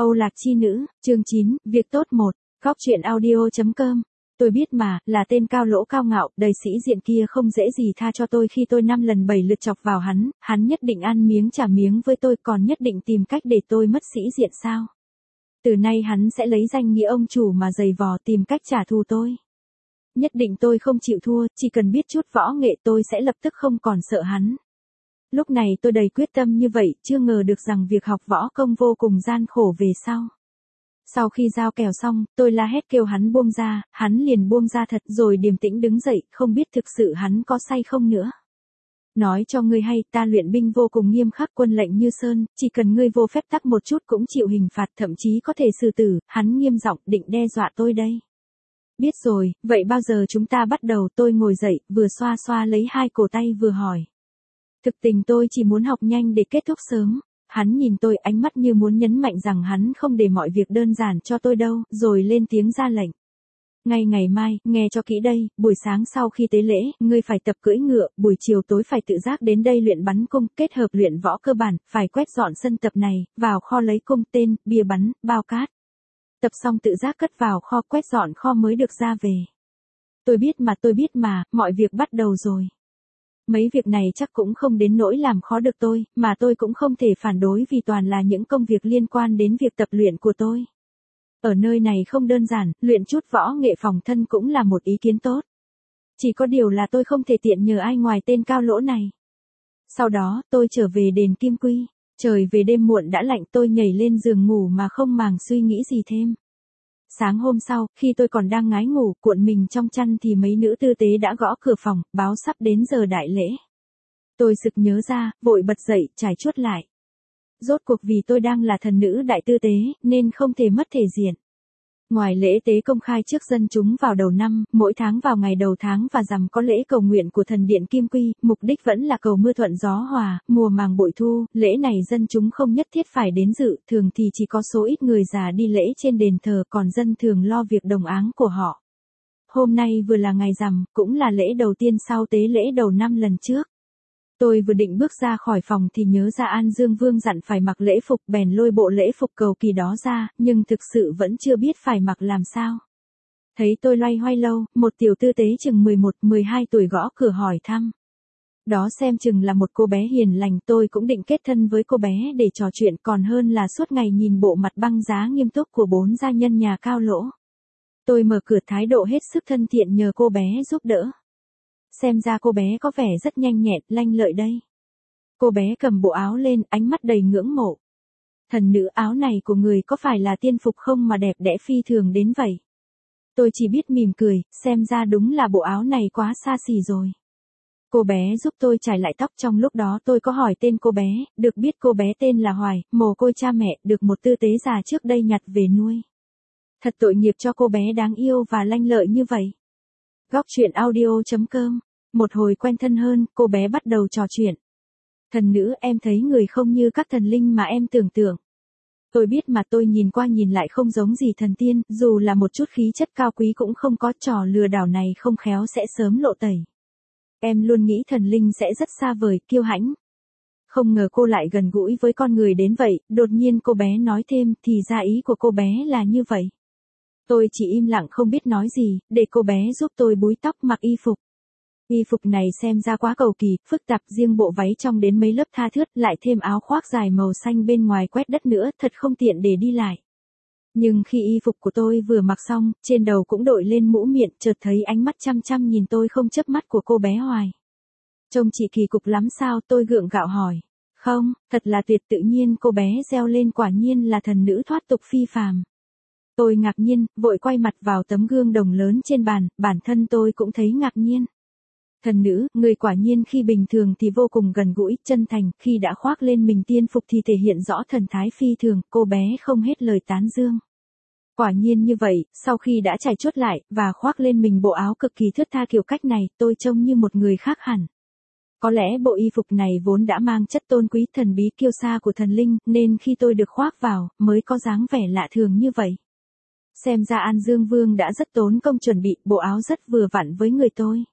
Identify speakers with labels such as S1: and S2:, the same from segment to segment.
S1: Âu Lạc Chi Nữ, chương 9, Việc tốt 1, Góc truyện audio.com. Tôi biết mà, là tên cao lỗ cao ngạo, đầy sĩ diện kia không dễ gì tha cho tôi khi tôi 5 lần 7 lượt chọc vào hắn nhất định ăn miếng trả miếng với tôi, còn nhất định tìm cách để tôi mất sĩ diện sao? Từ nay hắn sẽ lấy danh nghĩa ông chủ mà giày vò tìm cách trả thù tôi. Nhất định tôi không chịu thua, chỉ cần biết chút võ nghệ tôi sẽ lập tức không còn sợ hắn. Lúc này tôi đầy quyết tâm như vậy, chưa ngờ được rằng việc học võ công vô cùng gian khổ về sau. Sau khi giao kèo xong, tôi la hét kêu hắn buông ra, hắn liền buông ra thật rồi điềm tĩnh đứng dậy, không biết thực sự hắn có say không nữa. Nói cho ngươi hay, ta luyện binh vô cùng nghiêm khắc, quân lệnh như sơn, chỉ cần ngươi vô phép tắc một chút cũng chịu hình phạt, thậm chí có thể xử tử, hắn nghiêm giọng định đe dọa tôi đây. Biết rồi, vậy bao giờ chúng ta bắt đầu? Tôi ngồi dậy, vừa xoa xoa lấy hai cổ tay vừa hỏi. Thực tình tôi chỉ muốn học nhanh để kết thúc sớm. Hắn nhìn tôi, ánh mắt như muốn nhấn mạnh rằng hắn không để mọi việc đơn giản cho tôi đâu, rồi lên tiếng ra lệnh. Ngay ngày mai, nghe cho kỹ đây, buổi sáng sau khi tế lễ, ngươi phải tập cưỡi ngựa, buổi chiều tối phải tự giác đến đây luyện bắn cung, kết hợp luyện võ cơ bản, phải quét dọn sân tập này, vào kho lấy cung tên, bia bắn, bao cát. Tập xong tự giác cất vào kho, quét dọn kho mới được ra về. Tôi biết mà, mọi việc bắt đầu rồi. Mấy việc này chắc cũng không đến nỗi làm khó được tôi, mà tôi cũng không thể phản đối vì toàn là những công việc liên quan đến việc tập luyện của tôi. Ở nơi này không đơn giản, luyện chút võ nghệ phòng thân cũng là một ý kiến tốt. Chỉ có điều là tôi không thể tiện nhờ ai ngoài tên cao lỗ này. Sau đó, tôi trở về đền Kim Quy. Trời về đêm muộn đã lạnh, tôi nhảy lên giường ngủ mà không màng suy nghĩ gì thêm. Sáng hôm sau, khi tôi còn đang ngái ngủ, cuộn mình trong chăn thì mấy nữ tư tế đã gõ cửa phòng, báo sắp đến giờ đại lễ. Tôi sực nhớ ra, vội bật dậy, trải chuốt lại. Rốt cuộc vì tôi đang là thần nữ đại tư tế, nên không thể mất thể diện. Ngoài lễ tế công khai trước dân chúng vào đầu năm, mỗi tháng vào ngày đầu tháng và rằm có lễ cầu nguyện của thần điện Kim Quy, mục đích vẫn là cầu mưa thuận gió hòa, mùa màng bội thu, lễ này dân chúng không nhất thiết phải đến dự, thường thì chỉ có số ít người già đi lễ trên đền thờ, còn dân thường lo việc đồng áng của họ. Hôm nay vừa là ngày rằm, cũng là lễ đầu tiên sau tế lễ đầu năm lần trước. Tôi vừa định bước ra khỏi phòng thì nhớ ra An Dương Vương dặn phải mặc lễ phục, bèn lôi bộ lễ phục cầu kỳ đó ra, nhưng thực sự vẫn chưa biết phải mặc làm sao. Thấy tôi loay hoay lâu, một tiểu tư tế chừng 11-12 tuổi gõ cửa hỏi thăm. Đó xem chừng là một cô bé hiền lành, tôi cũng định kết thân với cô bé để trò chuyện, còn hơn là suốt ngày nhìn bộ mặt băng giá nghiêm túc của 4 gia nhân nhà cao lỗ. Tôi mở cửa thái độ hết sức thân thiện nhờ cô bé giúp đỡ. Xem ra cô bé có vẻ rất nhanh nhẹn, lanh lợi đây. Cô bé cầm bộ áo lên, ánh mắt đầy ngưỡng mộ. Thần nữ, áo này của người có phải là tiên phục không mà đẹp đẽ phi thường đến vậy? Tôi chỉ biết mỉm cười, xem ra đúng là bộ áo này quá xa xỉ rồi. Cô bé giúp tôi chải lại tóc, trong lúc đó tôi có hỏi tên cô bé, được biết cô bé tên là Hoài, mồ côi cha mẹ, được một tư tế già trước đây nhặt về nuôi. Thật tội nghiệp cho cô bé đáng yêu và lanh lợi như vậy. Góc truyện audio.com. Một hồi quen thân hơn, cô bé bắt đầu trò chuyện. Thần nữ, em thấy người không như các thần linh mà em tưởng tượng. Tôi biết mà, tôi nhìn qua nhìn lại không giống gì thần tiên, dù là một chút khí chất cao quý cũng không có, trò lừa đảo này không khéo sẽ sớm lộ tẩy. Em luôn nghĩ thần linh sẽ rất xa vời, kiêu hãnh. Không ngờ cô lại gần gũi với con người đến vậy, đột nhiên cô bé nói thêm, thì ra ý của cô bé là như vậy. Tôi chỉ im lặng không biết nói gì, để cô bé giúp tôi búi tóc, mặc y phục. Y phục này xem ra quá cầu kỳ, phức tạp, riêng bộ váy trong đến mấy lớp tha thướt, lại thêm áo khoác dài màu xanh bên ngoài quét đất nữa, thật không tiện để đi lại. Nhưng khi y phục của tôi vừa mặc xong, trên đầu cũng đội lên mũ miệng, chợt thấy ánh mắt chăm chăm nhìn tôi không chớp mắt của cô bé Hoài. Trông chị kỳ cục lắm sao? Tôi gượng gạo hỏi. Không, thật là tuyệt, tự nhiên cô bé reo lên, quả nhiên là thần nữ thoát tục phi phàm. Tôi ngạc nhiên, vội quay mặt vào tấm gương đồng lớn trên bàn, bản thân tôi cũng thấy ngạc nhiên. Thần nữ, người quả nhiên khi bình thường thì vô cùng gần gũi, chân thành, khi đã khoác lên mình tiên phục thì thể hiện rõ thần thái phi thường, cô bé không hết lời tán dương. Quả nhiên như vậy, sau khi đã trải chuốt lại, và khoác lên mình bộ áo cực kỳ thướt tha kiểu cách này, tôi trông như một người khác hẳn. Có lẽ bộ y phục này vốn đã mang chất tôn quý thần bí kiêu sa của thần linh, nên khi tôi được khoác vào, mới có dáng vẻ lạ thường như vậy. Xem ra An Dương Vương đã rất tốn công chuẩn bị, bộ áo rất vừa vặn với người tôi.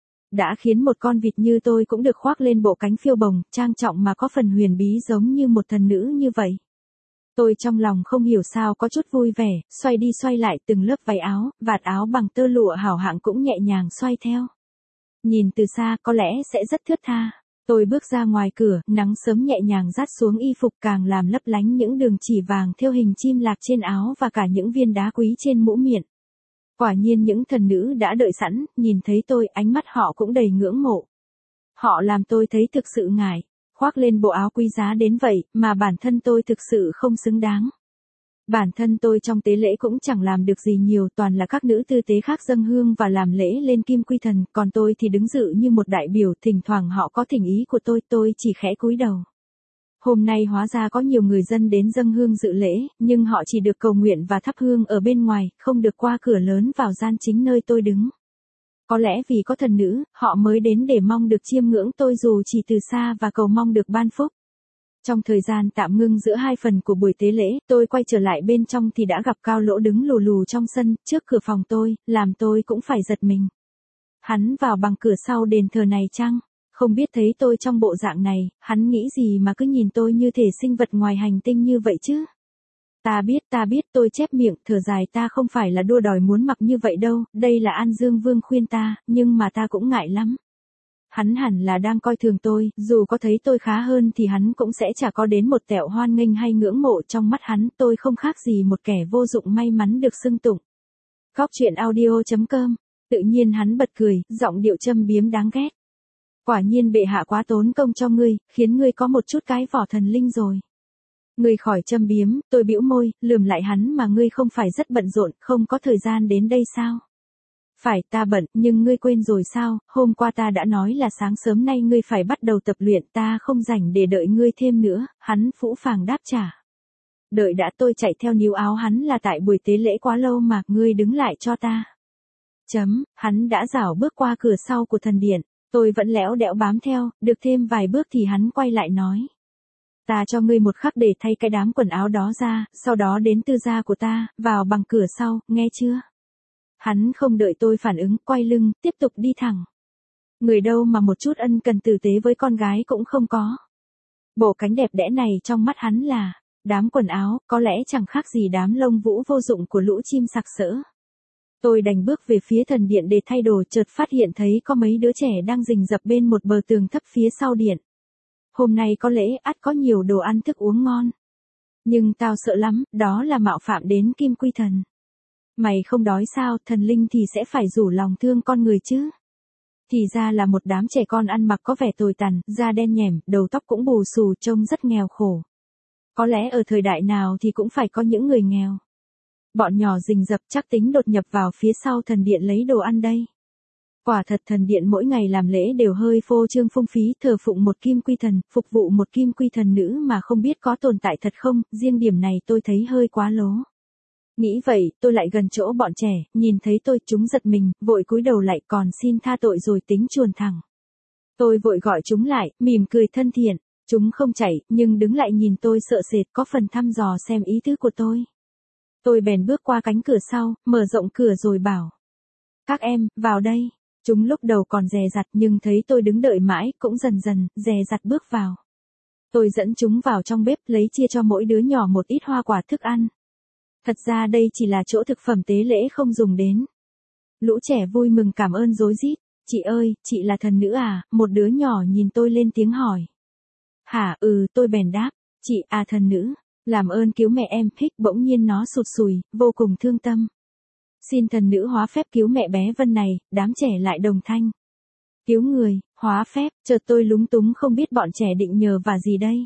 S1: Đã khiến một con vịt như tôi cũng được khoác lên bộ cánh phiêu bồng, trang trọng mà có phần huyền bí giống như một thần nữ như vậy. Tôi trong lòng không hiểu sao có chút vui vẻ, xoay đi xoay lại từng lớp váy áo, vạt áo bằng tơ lụa hảo hạng cũng nhẹ nhàng xoay theo. Nhìn từ xa có lẽ sẽ rất thướt tha. Tôi bước ra ngoài cửa, nắng sớm nhẹ nhàng rát xuống y phục càng làm lấp lánh những đường chỉ vàng thêu hình chim lạc trên áo và cả những viên đá quý trên mũ miệng. Quả nhiên những thần nữ đã đợi sẵn, nhìn thấy tôi ánh mắt họ cũng đầy ngưỡng mộ. Họ làm tôi thấy thực sự ngại, khoác lên bộ áo quý giá đến vậy mà bản thân tôi thực sự không xứng đáng. Bản thân tôi trong tế lễ cũng chẳng làm được gì nhiều, toàn là các nữ tư tế khác dâng hương và làm lễ lên Kim Quy Thần, còn tôi thì đứng dự như một đại biểu, thỉnh thoảng họ có thỉnh ý của tôi chỉ khẽ cúi đầu. Hôm nay hóa ra có nhiều người dân đến dâng hương dự lễ, nhưng họ chỉ được cầu nguyện và thắp hương ở bên ngoài, không được qua cửa lớn vào gian chính nơi tôi đứng. Có lẽ vì có thần nữ, họ mới đến để mong được chiêm ngưỡng tôi dù chỉ từ xa và cầu mong được ban phúc. Trong thời gian tạm ngưng giữa hai phần của buổi tế lễ, tôi quay trở lại bên trong thì đã gặp Cao Lỗ đứng lù lù trong sân, trước cửa phòng tôi, làm tôi cũng phải giật mình. Hắn vào bằng cửa sau đền thờ này chăng? Không biết thấy tôi trong bộ dạng này, hắn nghĩ gì mà cứ nhìn tôi như thể sinh vật ngoài hành tinh như vậy chứ? Ta biết, tôi chép miệng, thở dài, ta không phải là đua đòi muốn mặc như vậy đâu, đây là An Dương Vương khuyên ta, nhưng mà ta cũng ngại lắm. Hắn hẳn là đang coi thường tôi, dù có thấy tôi khá hơn thì hắn cũng sẽ chả có đến một tẹo hoan nghênh hay ngưỡng mộ, trong mắt hắn tôi không khác gì một kẻ vô dụng may mắn được xưng tụng. Góc truyện audio.com, tự nhiên hắn bật cười, giọng điệu châm biếm đáng ghét. Quả nhiên bệ hạ quá tốn công cho ngươi, khiến ngươi có một chút cái vỏ thần linh rồi. Ngươi khỏi châm biếm, tôi bĩu môi, lườm lại hắn, mà ngươi không phải rất bận rộn, không có thời gian đến đây sao? Phải, ta bận, nhưng ngươi quên rồi sao, hôm qua ta đã nói là sáng sớm nay ngươi phải bắt đầu tập luyện, ta không rảnh để đợi ngươi thêm nữa, hắn phũ phàng đáp trả. Đợi đã, tôi chạy theo níu áo hắn, là tại buổi tế lễ quá lâu mà, ngươi đứng lại cho ta. Hắn đã rảo bước qua cửa sau của thần điện, tôi vẫn lẽo đẽo bám theo, được thêm vài bước thì hắn quay lại nói. Ta cho ngươi một khắc để thay cái đám quần áo đó ra, sau đó đến tư gia của ta, vào bằng cửa sau, nghe chưa? Hắn không đợi tôi phản ứng, quay lưng, tiếp tục đi thẳng. Người đâu mà một chút ân cần tử tế với con gái cũng không có. Bộ cánh đẹp đẽ này trong mắt hắn là đám quần áo, có lẽ chẳng khác gì đám lông vũ vô dụng của lũ chim sặc sỡ. Tôi đành bước về phía thần điện để thay đồ, chợt phát hiện thấy có mấy đứa trẻ đang rình rập bên một bờ tường thấp phía sau điện. Hôm nay có lễ, ắt có nhiều đồ ăn thức uống ngon. Nhưng tao sợ lắm, đó là mạo phạm đến Kim Quy Thần. Mày không đói sao, thần linh thì sẽ phải rủ lòng thương con người chứ. Thì ra là một đám trẻ con ăn mặc có vẻ tồi tàn, da đen nhẻm, đầu tóc cũng bù xù, trông rất nghèo khổ. Có lẽ ở thời đại nào thì cũng phải có những người nghèo. Bọn nhỏ rình rập chắc tính đột nhập vào phía sau thần điện lấy đồ ăn đây. Quả thật thần điện mỗi ngày làm lễ đều hơi phô trương phung phí, thờ phụng một Kim Quy Thần, phục vụ một Kim Quy Thần nữ mà không biết có tồn tại thật không, riêng điểm này tôi thấy hơi quá lố. Nghĩ vậy, tôi lại gần chỗ bọn trẻ, nhìn thấy tôi, chúng giật mình, vội cúi đầu lại, còn xin tha tội rồi tính chuồn thẳng. Tôi vội gọi chúng lại, mỉm cười thân thiện, chúng không chạy, nhưng đứng lại nhìn tôi sợ sệt, có phần thăm dò xem ý tứ của tôi. Tôi bèn bước qua cánh cửa sau, mở rộng cửa rồi bảo. Các em, vào đây. Chúng lúc đầu còn dè dặt nhưng thấy tôi đứng đợi mãi, cũng dần dần, dè dặt bước vào. Tôi dẫn chúng vào trong bếp, lấy chia cho mỗi đứa nhỏ một ít hoa quả thức ăn. Thật ra đây chỉ là chỗ thực phẩm tế lễ không dùng đến. Lũ trẻ vui mừng cảm ơn rối rít. Chị ơi, chị là thần nữ à? Một đứa nhỏ nhìn tôi lên tiếng hỏi. Hả, tôi bèn đáp. Chị à, thần nữ, làm ơn cứu mẹ em. Hích, bỗng nhiên nó sụt sùi, vô cùng thương tâm. Xin thần nữ hóa phép cứu mẹ bé Vân này, đám trẻ lại đồng thanh. Cứu người, hóa phép, chợt tôi lúng túng không biết bọn trẻ định nhờ vả gì đây.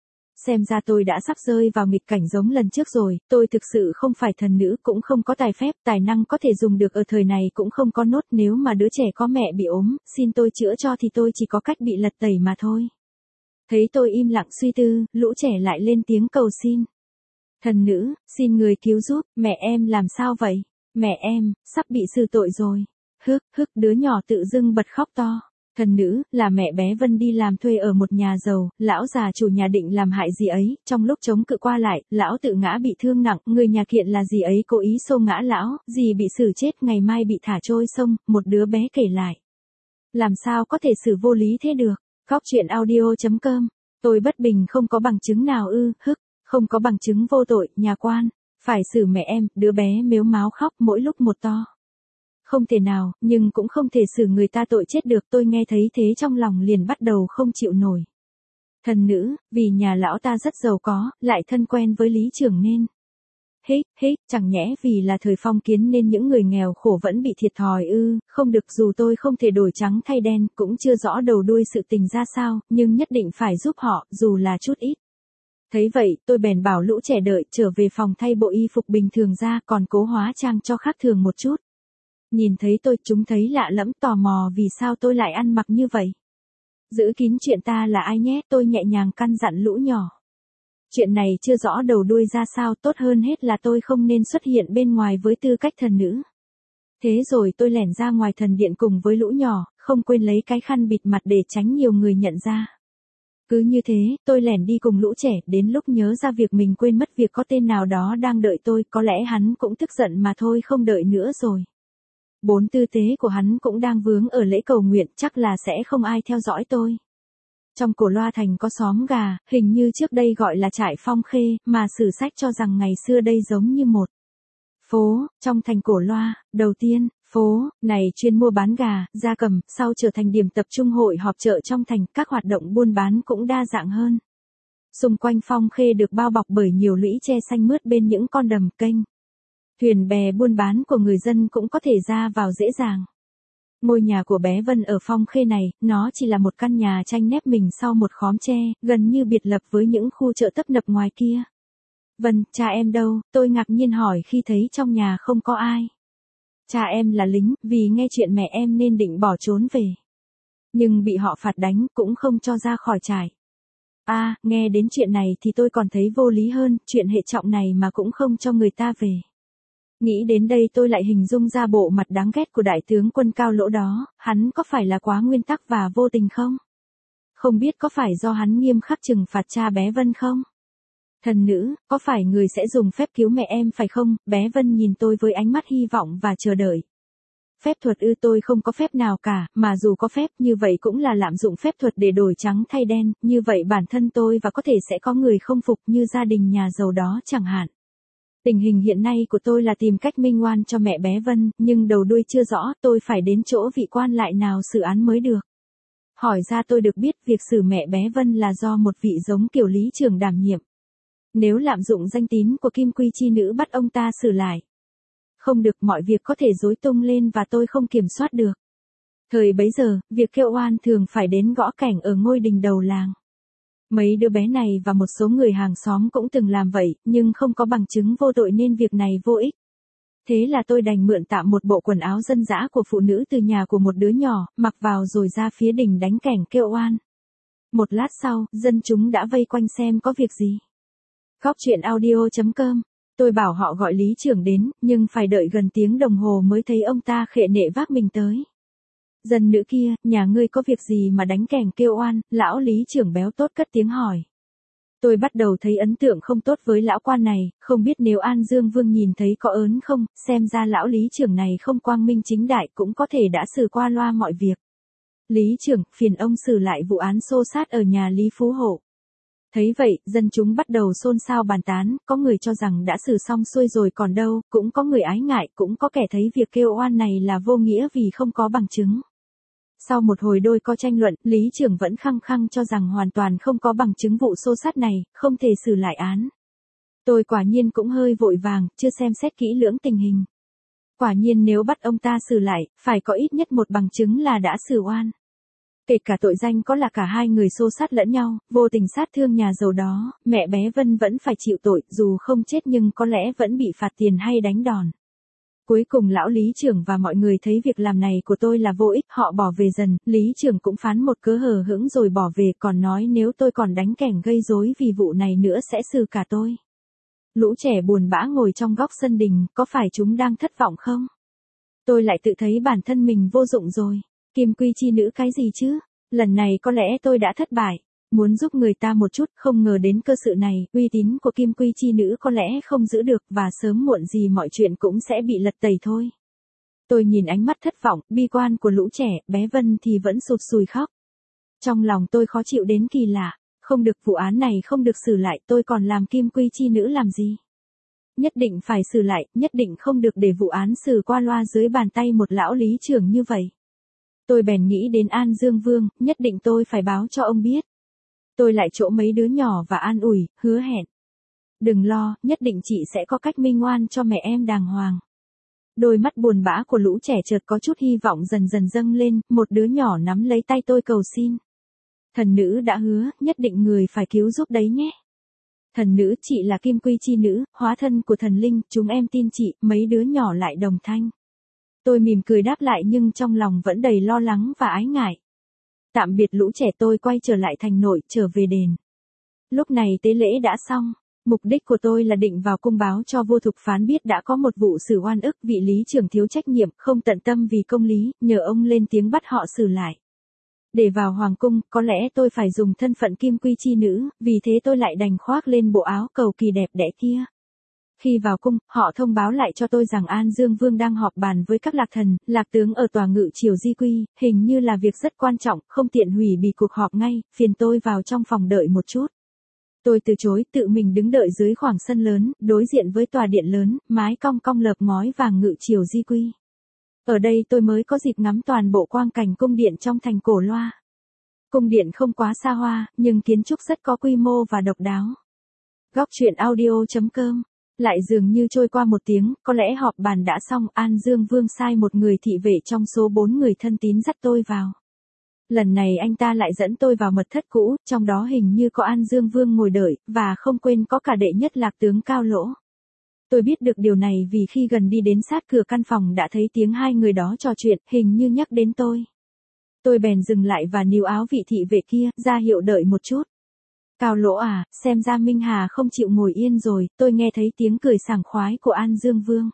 S1: Xem ra tôi đã sắp rơi vào nghịch cảnh giống lần trước rồi, tôi thực sự không phải thần nữ, cũng không có tài phép, tài năng có thể dùng được ở thời này cũng không có nốt, nếu mà đứa trẻ có mẹ bị ốm, xin tôi chữa cho thì tôi chỉ có cách bị lật tẩy mà thôi. Thấy tôi im lặng suy tư, lũ trẻ lại lên tiếng cầu xin. Thần nữ, xin người cứu giúp, mẹ em làm sao vậy? Mẹ em, sắp bị xử tội rồi. Đứa nhỏ tự dưng bật khóc to. Thần nữ, là mẹ bé Vân đi làm thuê ở một nhà giàu, lão già chủ nhà định làm hại dì ấy, trong lúc chống cự qua lại, lão tự ngã bị thương nặng, người nhà kiện là dì ấy cố ý xô ngã lão, dì bị xử chết, ngày mai bị thả trôi sông, một đứa bé kể lại. Làm sao có thể xử vô lý thế được? Góc truyện audio.com. Tôi bất bình không có bằng chứng nào Không có bằng chứng vô tội, nhà quan, phải xử mẹ em, đứa bé mếu máo khóc mỗi lúc một to. Không thể nào, nhưng cũng không thể xử người ta tội chết được, tôi nghe thấy thế trong lòng liền bắt đầu không chịu nổi. Thần nữ, vì nhà lão ta rất giàu có, lại thân quen với lý trưởng nên. Hích, chẳng nhẽ vì là thời phong kiến nên những người nghèo khổ vẫn bị thiệt thòi ư, không được, dù tôi không thể đổi trắng thay đen, cũng chưa rõ đầu đuôi sự tình ra sao, nhưng nhất định phải giúp họ, dù là chút ít. Thấy vậy, tôi bèn bảo lũ trẻ đợi trở về phòng thay bộ y phục bình thường ra, còn cố hóa trang cho khác thường một chút. Nhìn thấy tôi, chúng thấy lạ lẫm, tò mò vì sao tôi lại ăn mặc như vậy. Giữ kín chuyện ta là ai nhé, tôi nhẹ nhàng căn dặn lũ nhỏ. Chuyện này chưa rõ đầu đuôi ra sao, tốt hơn hết là tôi không nên xuất hiện bên ngoài với tư cách thần nữ. Thế rồi tôi lẻn ra ngoài thần điện cùng với lũ nhỏ, không quên lấy cái khăn bịt mặt để tránh nhiều người nhận ra. Cứ như thế, tôi lẻn đi cùng lũ trẻ, đến lúc nhớ ra việc mình quên mất việc có tên nào đó đang đợi tôi, có lẽ hắn cũng tức giận mà thôi, không đợi nữa rồi. 4 tư tế của hắn cũng đang vướng ở lễ cầu nguyện, chắc là sẽ không ai theo dõi tôi. Trong Cổ Loa thành có xóm gà, hình như trước đây gọi là trại Phong Khê, mà sử sách cho rằng ngày xưa đây giống như một phố, trong thành Cổ Loa. Đầu tiên, phố này chuyên mua bán gà, gia cầm, sau trở thành điểm tập trung hội họp chợ trong thành, các hoạt động buôn bán cũng đa dạng hơn. Xung quanh Phong Khê được bao bọc bởi nhiều lũy tre xanh mướt bên những con đầm kênh. Thuyền bè buôn bán của người dân cũng có thể ra vào dễ dàng. Ngôi nhà của bé Vân ở Phong Khê này, nó chỉ là một căn nhà tranh nép mình sau một khóm tre, gần như biệt lập với những khu chợ tấp nập ngoài kia. Vân, cha em đâu? Tôi ngạc nhiên hỏi khi thấy trong nhà không có ai. Cha em là lính, vì nghe chuyện mẹ em nên định bỏ trốn về. Nhưng bị họ phạt đánh, cũng không cho ra khỏi trại. Nghe đến chuyện này thì tôi còn thấy vô lý hơn, chuyện hệ trọng này mà cũng không cho người ta về. Nghĩ đến đây tôi lại hình dung ra bộ mặt đáng ghét của đại tướng quân Cao Lỗ đó, hắn có phải là quá nguyên tắc và vô tình không? Không biết có phải do hắn nghiêm khắc trừng phạt cha bé Vân không? Thần nữ, có phải người sẽ dùng phép cứu mẹ em phải không? Bé Vân nhìn tôi với ánh mắt hy vọng và chờ đợi. Phép thuật ư? Tôi không có phép nào cả, mà dù có phép như vậy cũng là lạm dụng phép thuật để đổi trắng thay đen, như vậy bản thân tôi và có thể sẽ có người không phục như gia đình nhà giàu đó chẳng hạn. Tình hình hiện nay của tôi là tìm cách minh oan cho mẹ bé Vân, nhưng đầu đuôi chưa rõ, tôi phải đến chỗ vị quan lại nào xử án mới được. Hỏi ra tôi được biết việc xử mẹ bé Vân là do một vị giống kiểu lý trưởng đảm nhiệm. Nếu lạm dụng danh tín của Kim Quy chi nữ bắt ông ta xử lại. Không được, mọi việc có thể rối tung lên và tôi không kiểm soát được. Thời bấy giờ, việc kêu oan thường phải đến gõ cảnh ở ngôi đình đầu làng. Mấy đứa bé này và một số người hàng xóm cũng từng làm vậy, nhưng không có bằng chứng vô tội nên việc này vô ích. Thế là tôi đành mượn tạm một bộ quần áo dân dã của phụ nữ từ nhà của một đứa nhỏ, mặc vào rồi ra phía đình đánh kẻng kêu oan. Một lát sau, dân chúng đã vây quanh xem có việc gì. Góc truyện audio.com. Tôi bảo họ gọi lý trưởng đến, nhưng phải đợi gần tiếng đồng hồ mới thấy ông ta khệ nệ vác mình tới. Dân nữ kia, nhà ngươi có việc gì mà đánh kẻng kêu oan? Lão lý trưởng béo tốt cất tiếng hỏi. Tôi bắt đầu thấy ấn tượng không tốt với lão quan này, không biết nếu An Dương Vương nhìn thấy có ớn không, xem ra lão lý trưởng này không quang minh chính đại cũng có thể đã xử qua loa mọi việc. Lý trưởng, phiền ông xử lại vụ án xô xát ở nhà Lý Phú Hộ. Thấy vậy, dân chúng bắt đầu xôn xao bàn tán, có người cho rằng đã xử xong xuôi rồi còn đâu, cũng có người ái ngại, cũng có kẻ thấy việc kêu oan này là vô nghĩa vì không có bằng chứng. Sau một hồi đôi co tranh luận, lý trưởng vẫn khăng khăng cho rằng hoàn toàn không có bằng chứng vụ xô xát này, không thể xử lại án. Tôi quả nhiên cũng hơi vội vàng, chưa xem xét kỹ lưỡng tình hình. Quả nhiên nếu bắt ông ta xử lại, phải có ít nhất một bằng chứng là đã xử oan. Kể cả tội danh có là cả hai người xô xát lẫn nhau, vô tình sát thương nhà giàu đó, mẹ bé Vân vẫn phải chịu tội, dù không chết nhưng có lẽ vẫn bị phạt tiền hay đánh đòn. Cuối cùng lão lý trưởng và mọi người thấy việc làm này của tôi là vô ích, họ bỏ về dần, lý trưởng cũng phán một cớ hờ hững rồi bỏ về, còn nói nếu tôi còn đánh kẻng gây rối vì vụ này nữa sẽ xử cả tôi. Lũ trẻ buồn bã ngồi trong góc sân đình, có phải chúng đang thất vọng không? Tôi lại tự thấy bản thân mình vô dụng rồi. Kim Quy chi nữ cái gì chứ? Lần này có lẽ tôi đã thất bại. Muốn giúp người ta một chút, không ngờ đến cơ sự này, uy tín của Kim Quy chi nữ có lẽ không giữ được và sớm muộn gì mọi chuyện cũng sẽ bị lật tẩy thôi. Tôi nhìn ánh mắt thất vọng, bi quan của lũ trẻ, bé Vân thì vẫn sụt sùi khóc. Trong lòng tôi khó chịu đến kỳ lạ. Không được, vụ án này không được xử lại, tôi còn làm kim quy chi nữ làm gì? Nhất định phải xử lại, nhất định không được để vụ án xử qua loa dưới bàn tay một lão lý trưởng như vậy. Tôi bèn nghĩ đến An Dương Vương, nhất định tôi phải báo cho ông biết. Tôi lại chỗ mấy đứa nhỏ và an ủi, hứa hẹn. Đừng lo, nhất định chị sẽ có cách minh oan cho mẹ em đàng hoàng. Đôi mắt buồn bã của lũ trẻ chợt có chút hy vọng dần dần dâng lên, một đứa nhỏ nắm lấy tay tôi cầu xin. Thần nữ đã hứa, nhất định người phải cứu giúp đấy nhé. Thần nữ, chị là kim quy chi nữ, hóa thân của thần linh, chúng em tin chị, mấy đứa nhỏ lại đồng thanh. Tôi mỉm cười đáp lại nhưng trong lòng vẫn đầy lo lắng và ái ngại. Tạm biệt lũ trẻ, tôi quay trở lại thành nội, trở về đền. Lúc này tế lễ đã xong. Mục đích của tôi là định vào cung báo cho vua Thục Phán biết đã có một vụ xử oan ức, vị lý trưởng thiếu trách nhiệm, không tận tâm vì công lý, nhờ ông lên tiếng bắt họ xử lại. Để vào hoàng cung, có lẽ tôi phải dùng thân phận kim quy chi nữ, vì thế tôi lại đành khoác lên bộ áo cầu kỳ đẹp đẽ kia. Khi vào cung, họ thông báo lại cho tôi rằng An Dương Vương đang họp bàn với các lạc thần, lạc tướng ở tòa ngự triều Di Quy, hình như là việc rất quan trọng, không tiện hủy bị cuộc họp ngay, phiền tôi vào trong phòng đợi một chút. Tôi từ chối, tự mình đứng đợi dưới khoảng sân lớn, đối diện với tòa điện lớn, mái cong cong lợp ngói vàng ngự triều Di Quy. Ở đây tôi mới có dịp ngắm toàn bộ quang cảnh cung điện trong thành Cổ Loa. Cung điện không quá xa hoa, nhưng kiến trúc rất có quy mô và độc đáo. Góc truyện audio.com. Lại dường như trôi qua một tiếng, có lẽ họp bàn đã xong, An Dương Vương sai một người thị vệ trong số 4 người thân tín dắt tôi vào. Lần này anh ta lại dẫn tôi vào mật thất cũ, trong đó hình như có An Dương Vương ngồi đợi, và không quên có cả đệ nhất lạc tướng Cao Lỗ. Tôi biết được điều này vì khi gần đi đến sát cửa căn phòng đã thấy tiếng hai người đó trò chuyện, hình như nhắc đến tôi. Tôi bèn dừng lại và níu áo vị thị vệ kia, ra hiệu đợi một chút. Cao Lỗ à, xem ra Minh Hà không chịu ngồi yên rồi, tôi nghe thấy tiếng cười sảng khoái của An Dương Vương.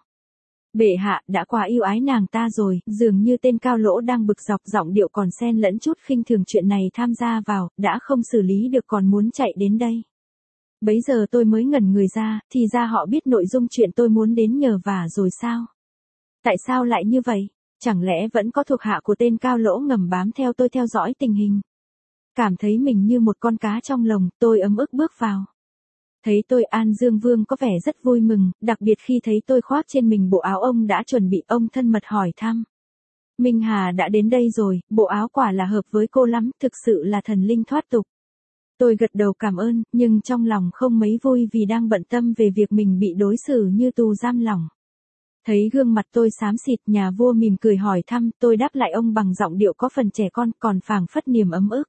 S1: Bệ hạ, đã quá yêu ái nàng ta rồi, dường như tên Cao Lỗ đang bực dọc, giọng điệu còn xen lẫn chút khinh thường chuyện này tham gia vào, đã không xử lý được còn muốn chạy đến đây. Bấy giờ tôi mới ngẩn người ra, thì ra họ biết nội dung chuyện tôi muốn đến nhờ vả rồi sao? Tại sao lại như vậy? Chẳng lẽ vẫn có thuộc hạ của tên Cao Lỗ ngầm bám theo tôi theo dõi tình hình? Cảm thấy mình như một con cá trong lồng, tôi ấm ức bước vào. Thấy tôi, An Dương Vương có vẻ rất vui mừng, đặc biệt khi thấy tôi khoác trên mình bộ áo ông đã chuẩn bị, ông thân mật hỏi thăm. Minh Hà đã đến đây rồi, bộ áo quả là hợp với cô lắm, thực sự là thần linh thoát tục. Tôi gật đầu cảm ơn, nhưng trong lòng không mấy vui vì đang bận tâm về việc mình bị đối xử như tù giam lỏng. Thấy gương mặt tôi xám xịt, nhà vua mỉm cười hỏi thăm, tôi đáp lại ông bằng giọng điệu có phần trẻ con, còn phảng phất niềm ấm ức.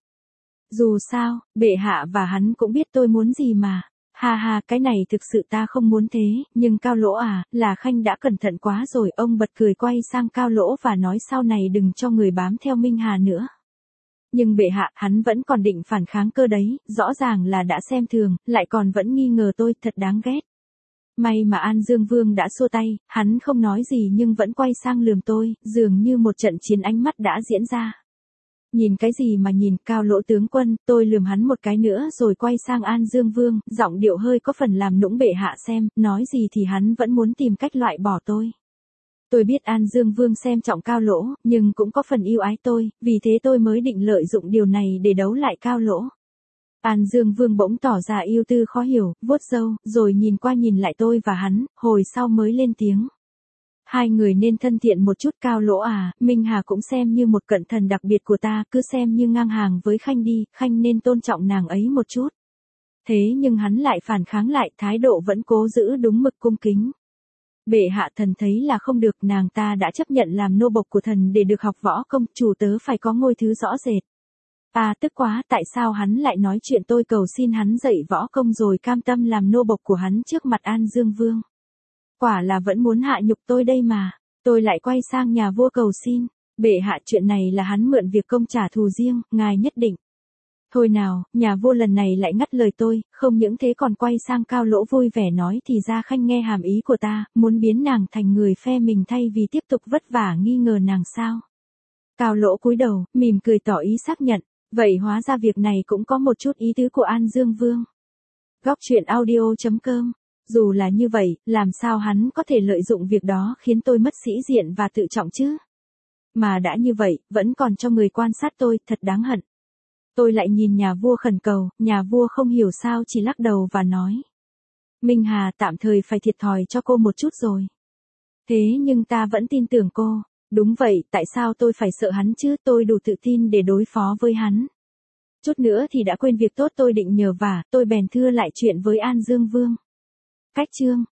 S1: Dù sao, bệ hạ và hắn cũng biết tôi muốn gì mà. Ha ha, cái này thực sự ta không muốn thế, nhưng Cao Lỗ à, là Khanh đã cẩn thận quá rồi. Ông bật cười quay sang Cao Lỗ và nói sau này đừng cho người bám theo Minh Hà nữa. Nhưng bệ hạ, hắn vẫn còn định phản kháng cơ đấy, rõ ràng là đã xem thường, lại còn vẫn nghi ngờ tôi, thật đáng ghét. May mà An Dương Vương đã xua tay, hắn không nói gì nhưng vẫn quay sang lườm tôi, dường như một trận chiến ánh mắt đã diễn ra. Nhìn cái gì mà nhìn, Cao Lỗ tướng quân, tôi lườm hắn một cái nữa rồi quay sang An Dương Vương, giọng điệu hơi có phần làm nũng, bệ hạ xem, nói gì thì hắn vẫn muốn tìm cách loại bỏ tôi. Tôi biết An Dương Vương xem trọng Cao Lỗ, nhưng cũng có phần yêu ái tôi, vì thế tôi mới định lợi dụng điều này để đấu lại Cao Lỗ. An Dương Vương bỗng tỏ ra yêu tư khó hiểu, vuốt râu, rồi nhìn qua nhìn lại tôi và hắn, hồi sau mới lên tiếng. Hai người nên thân thiện một chút. Cao Lỗ à, Minh Hà cũng xem như một cận thần đặc biệt của ta, cứ xem như ngang hàng với Khanh đi, Khanh nên tôn trọng nàng ấy một chút. Thế nhưng hắn lại phản kháng lại, thái độ vẫn cố giữ đúng mực cung kính. Bệ hạ, thần thấy là không được, nàng ta đã chấp nhận làm nô bộc của thần để được học võ công, chủ tớ phải có ngôi thứ rõ rệt. À, tức quá, tại sao hắn lại nói chuyện tôi cầu xin hắn dạy võ công rồi cam tâm làm nô bộc của hắn trước mặt An Dương Vương. Quả là vẫn muốn hạ nhục tôi đây mà. Tôi lại quay sang nhà vua cầu xin. Bệ hạ, chuyện này là hắn mượn việc công trả thù riêng, ngài nhất định. Thôi nào, nhà vua lần này lại ngắt lời tôi, không những thế còn quay sang Cao Lỗ vui vẻ nói, thì ra Khanh nghe hàm ý của ta, muốn biến nàng thành người phe mình thay vì tiếp tục vất vả nghi ngờ nàng sao. Cao Lỗ cúi đầu, mỉm cười tỏ ý xác nhận, vậy hóa ra việc này cũng có một chút ý tứ của An Dương Vương. Góc truyện audio.com. Dù là như vậy, làm sao hắn có thể lợi dụng việc đó khiến tôi mất sĩ diện và tự trọng chứ? Mà đã như vậy, vẫn còn cho người quan sát tôi, thật đáng hận. Tôi lại nhìn nhà vua khẩn cầu, nhà vua không hiểu sao chỉ lắc đầu và nói. Minh Hà tạm thời phải thiệt thòi cho cô một chút rồi. Thế nhưng ta vẫn tin tưởng cô. Đúng vậy, tại sao tôi phải sợ hắn chứ, tôi đủ tự tin để đối phó với hắn. Chút nữa thì đã quên việc tốt tôi định nhờ vả, tôi bèn thưa lại chuyện với An Dương Vương. Cách chương